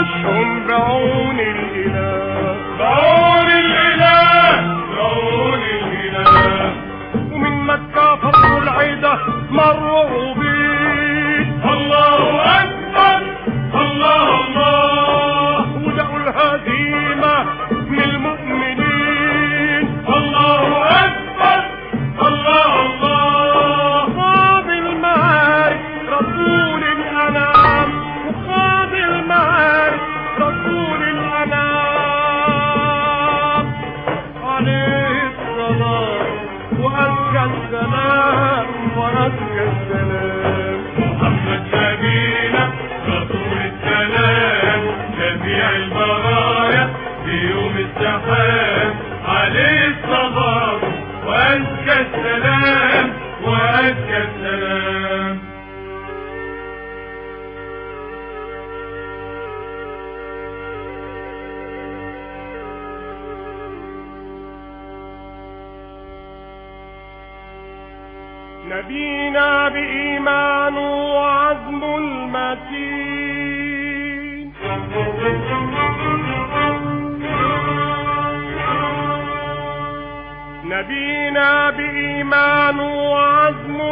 وشهم بعون الإله، بعون الإله، بعون الإله. ومن مكة فروا العيدة مروا بيه، الله أكبر، الله الله. ودقوا الهزيمة من المؤمنين، الله أكبر، الله الله. خاض المعارك رسول الأنام، وخاض المعارك رسول الأنام، عليه الصلاة وأزكى السلام، وأزكى السلام. محمد نبينا رسول السلام، شفيع البرايا في يوم الزحام، عليه الصلاة وأزكى السلام، وأزكى السلام. نبينا بإيمان وعزم المتين، نبينا بإيمان وعزم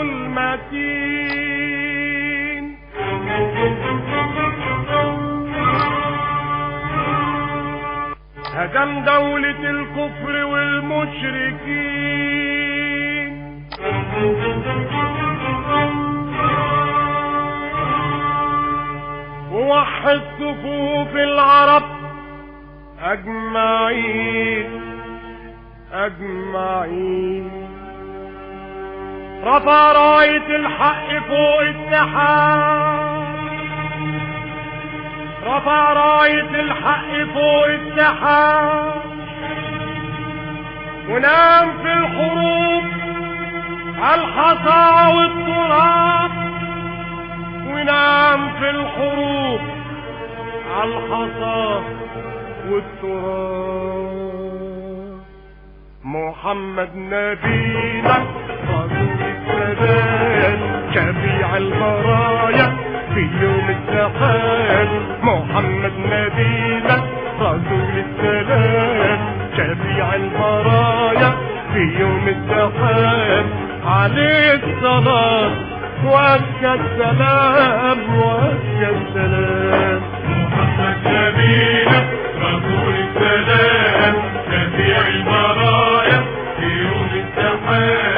المتين، هدم دولة الكفر والمشركين، ووحد صفوف العرب أجمعين أجمعين، رفع راية الحق فوق السحاب، رفع راية الحق فوق السحاب، ونام في الحروب الحصى والتراب، ونام في الحروب الحصى والتراب. محمد نبينا رسول السلام، شفيع البرايا في يوم الزحام. محمد نبينا رسول السلام، شفيع البرايا في يوم الزحام، عليه الصلاة وأزكى السلام، وأزكى السلام. محمد نبينا رسول السلام، شفيع البرايا في يوم الزحام،